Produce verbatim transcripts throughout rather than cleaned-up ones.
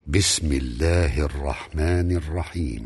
بسم الله الرحمن الرحيم.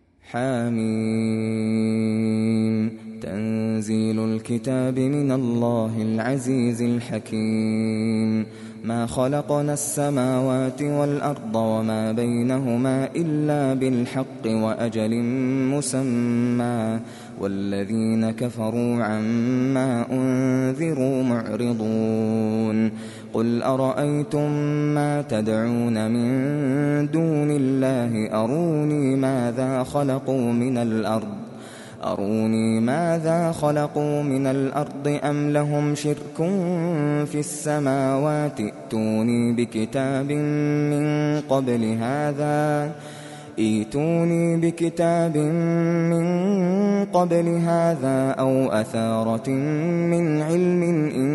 حميم. تنزيل الكتاب من الله العزيز الحكيم. ما خلقنا السماوات والأرض وما بينهما إلا بالحق وأجل مسمى والذين كفروا عما أنذروا معرضون. قل أرأيتم ما تدعون من دون الله أروني ماذا خلقوا من الأرض أروني ماذا خلقوا من الأرض أم لهم شرك في السماوات ائتوني بكتاب من قبل هذا ائتوني بكتاب من قبل هذا أو أثارة من علم إن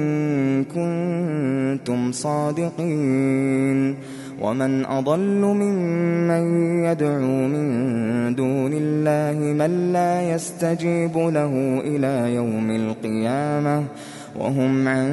كنتم صادقين. ومن أضل ممن يدعو من دون الله من لا يستجيب له إلى يوم القيامة وهم عن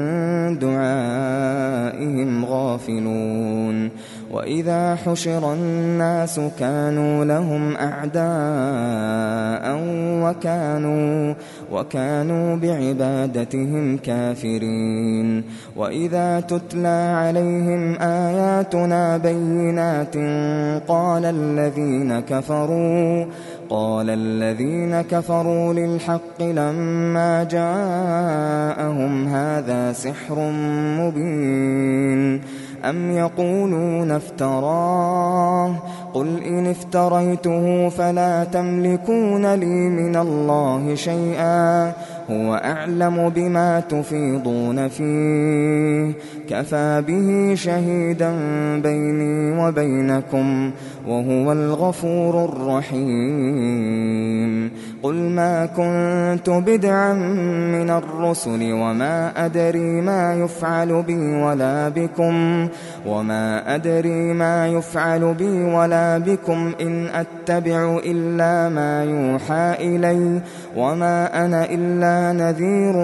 دعائهم غافلون. وإذا حشر الناس كانوا لهم أعداء وكانوا, وكانوا بعبادتهم كافرين. وإذا تتلى عليهم آياتنا بينات قال الذين كفروا قال الذين كفروا للحق لما جاءهم هذا سحر مبين أم يقولون افتراه قل إن افتريته فلا تملكون لي من الله شيئا هو أعلم بما تفيضون فيه كفى به شهيدا بيني وبينكم وهو الغفور الرحيم. قل ما كنت بدعا من الرسل وما أدري ما يفعل بي ولا بكم وما أدري ما يفعل بي ولا بكم إن أتبع إلا ما يوحى إلي وما أنا إلا نذير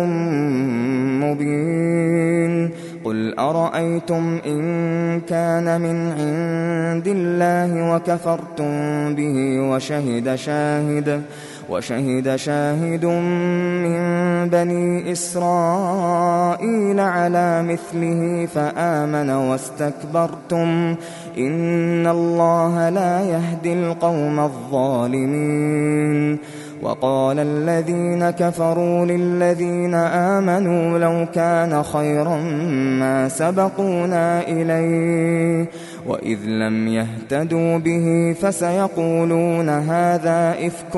مبين. قل أرأيتم إن كان من عند الله وكفرتم به وشهد شاهد وشهد شاهد من بني إسرائيل على مثله فآمن واستكبرتم إن الله لا يهدي القوم الظالمين. وقال الذين كفروا للذين آمنوا لو كان خيرا ما سبقونا إليه وإذ لم يهتدوا به فسيقولون هذا إفك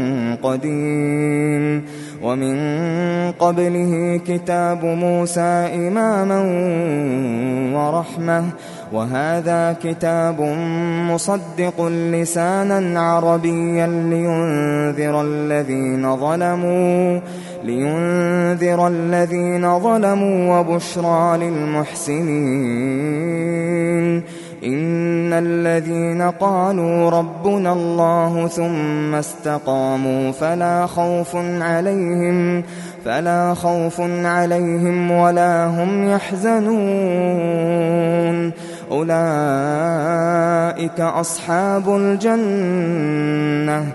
قديم. ومن قبله كتاب موسى إماما ورحمة وهذا كتاب مصدق لسانا عربيا لينذر الذين ظلموا لينذر الذين ظلموا وبشرى للمحسنين. إن الذين قالوا ربنا الله ثم استقاموا فلا خوف عليهم فلا خوف عليهم ولا هم يحزنون. أولئك أصحاب الجنة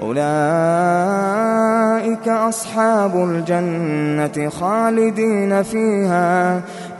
أولئك أصحاب الجنة خالدين فيها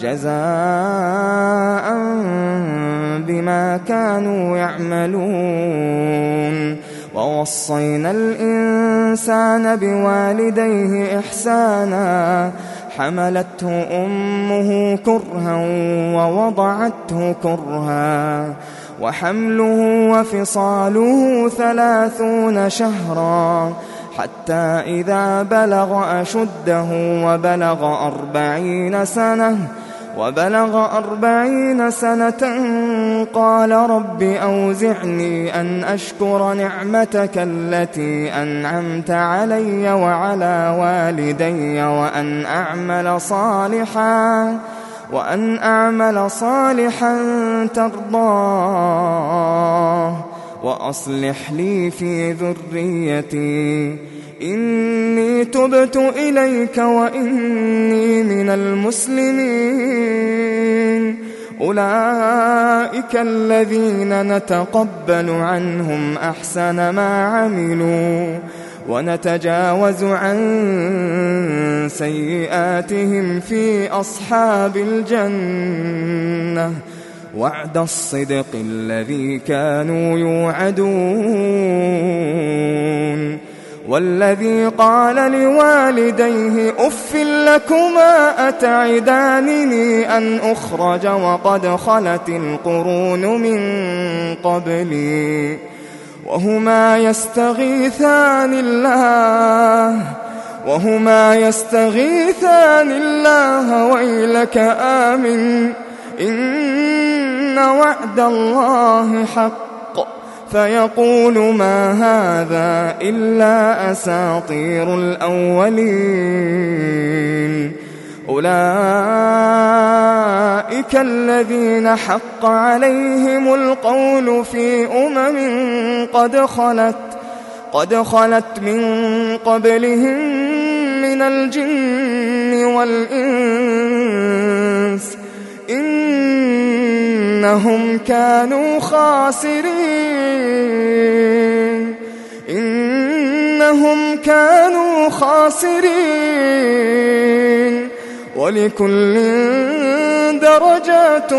جزاء بما كانوا يعملون. ووصينا الإنسان بوالديه إحسانا حملته أمه كرها ووضعته كرها وحمله وفصاله ثلاثون شهرا حتى إذا بلغ أشده وبلغ أربعين سنة وبلغ أربعين سنة قال رب أوزعني أن أشكر نعمتك التي أنعمت علي وعلى والدي وأن أعمل صالحا وأن أعمل صالحا ترضاه وأصلح لي في ذريتي إني تبت إليك وإني من المسلمين. أولئك الذين نتقبل عنهم أحسن ما عملوا ونتجاوز عن سيئاتهم في أصحاب الجنة وعد الصدق الذي كانوا يوعدون. والذي قال لوالديه أف لكما أتعدانني أن أخرج وقد خلت القرون من قبلي وهما يستغيثان الله وهما يستغيثان الله ويلك آمن إن وعد الله حق فيقول ما هذا إلا أساطير الأولين. أولئك الذين حق عليهم القول في أمم قد خلت قد خلت من قبلهم من الجن والإنس إنهم كانوا خاسرين إنهم كانوا خاسرين ولكل درجات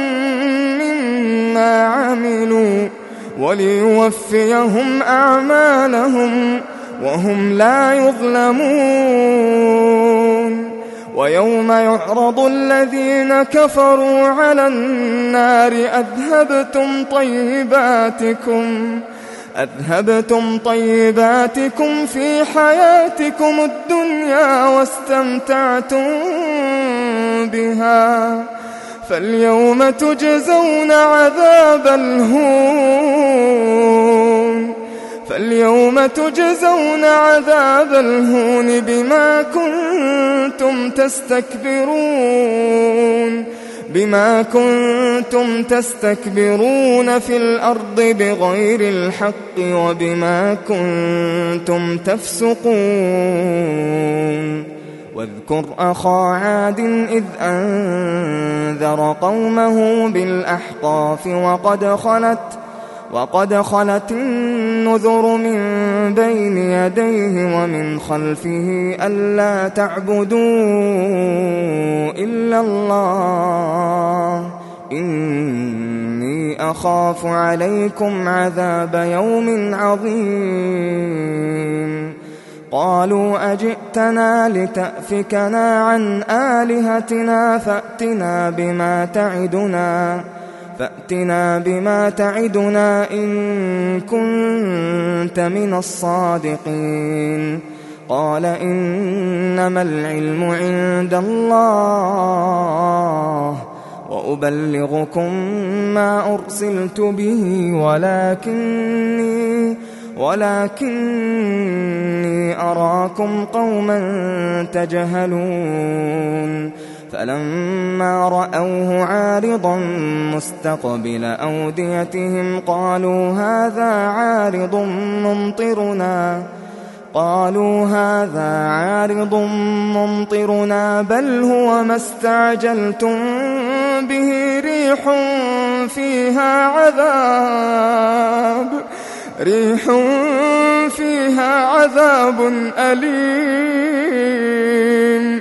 مما عملوا وليوفيهم أعمالهم وهم لا يظلمون. ويوم يعرض الذين كفروا على النار أذهبتم طيباتكم أذهبتم طيباتكم في حياتكم الدنيا واستمتعتم بها فاليوم تجزون عذاب الهون فاليوم تجزون عذاب الهون بما كنتم تستكبرون بما كنتم تستكبرون في الأرض بغير الحق وبما كنتم تفسقون. واذكر أخا عاد إذ أنذر قومه بالأحقاف وقد خلت وقد خلت النذر من بين يديه ومن خلفه ألا تعبدوا إلا الله إني أخاف عليكم عذاب يوم عظيم. قالوا أجئتنا لتأفكنا عن آلهتنا فأتنا بما تعدنا فأتنا بما تعدنا إن كنت من الصادقين. قال إنما العلم عند الله وأبلغكم ما أرسلت به ولكني ولكني أراكم قوما تجهلون. فلما رأوه عارضا مستقبل أوديتهم قالوا هذا عارض ممطرنا قالوا هذا عارض ممطرنا بل هو ما استعجلتم به ريح فيها عذاب ريح فيها عذاب أليم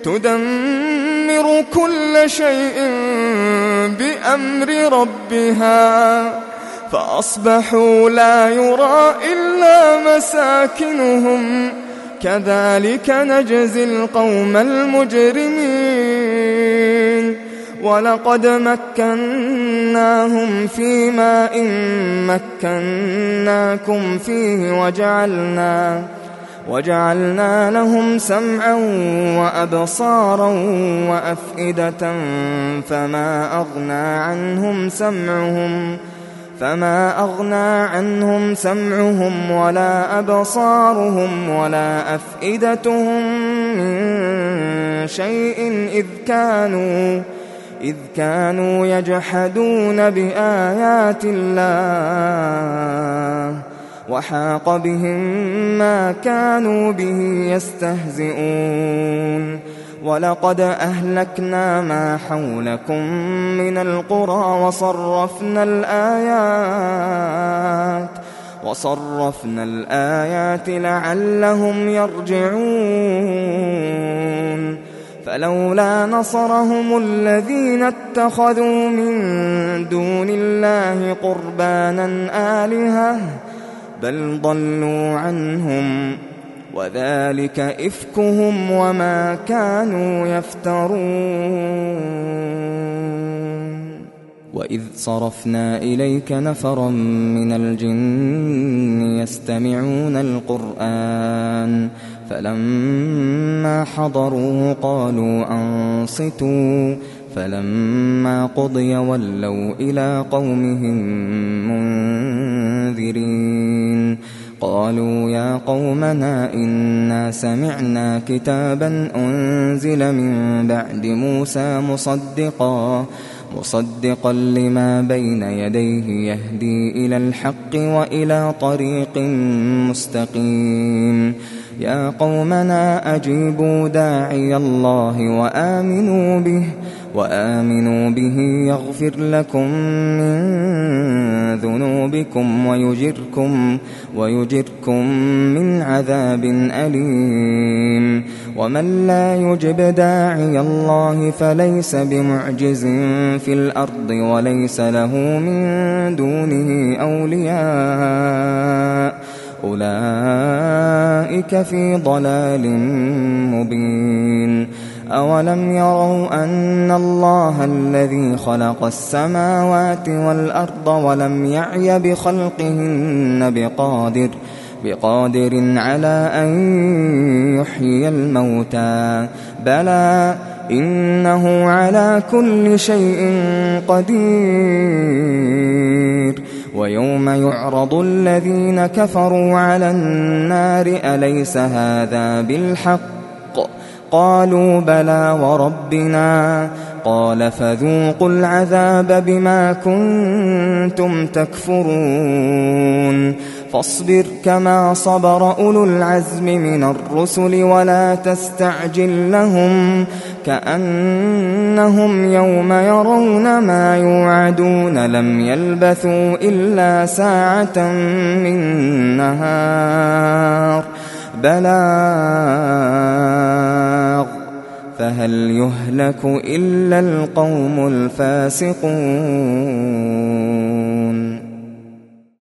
تدمر كل شيء بأمر ربها فأصبحوا لا يرى إلا مساكنهم كذلك نجزي القوم المجرمين. ولقد مكناهم في ماء مكناكم فيه وجعلنا وجعلنا لهم سمعا وأبصارا وأفئدة فما أغنى عنهم سمعهم فما أغنى عنهم سمعهم ولا أبصارهم ولا أفئدتهم من شيء إذ كانوا إذ كانوا يجحدون بآيات الله وحاق بهم ما كانوا به يستهزئون. ولقد أهلكنا ما حولكم من القرى وصرفنا الآيات وصرفنا الآيات لعلهم يرجعون فلولا نصرهم الذين اتخذوا من دون الله قربانا آلهة بل ضلوا عنهم وذلك إفكهم وما كانوا يفترون وإذ صرفنا إليك نفرا من الجن يستمعون القرآن فلما حضروه قالوا أنصتوا فلما قضي ولوا إلى قومهم منذرين قالوا يا قومنا إنا سمعنا كتابا أنزل من بعد موسى مصدقا مصدقا لما بين يديه يهدي إلى الحق وإلى طريق مستقيم يا قومنا أجيبوا داعي الله وآمنوا به وآمنوا به يغفر لكم من ذنوبكم ويجركم ويجركم من عذاب أليم ومن لا يجب داعي الله فليس بمعجز في الأرض وليس له من دونه أولياء أولئك في ضلال مبين أولم يروا أن الله الذي خلق السماوات والأرض ولم يعي بخلقهن بقادر بقادر على أن يحيي الموتى بلى إنه على كل شيء قدير ويوم يعرض الذين كفروا على النار أليس هذا بالحق قالوا بلى وربنا قال فذوقوا العذاب بما كنتم تكفرون فاصبر كما صبر أولو العزم من الرسل ولا تستعجل لهم كأنهم يوم يرون ما يوعدون لم يلبثوا إلا ساعة من نهار بلاغ فهل يهلك إلا القوم الفاسقون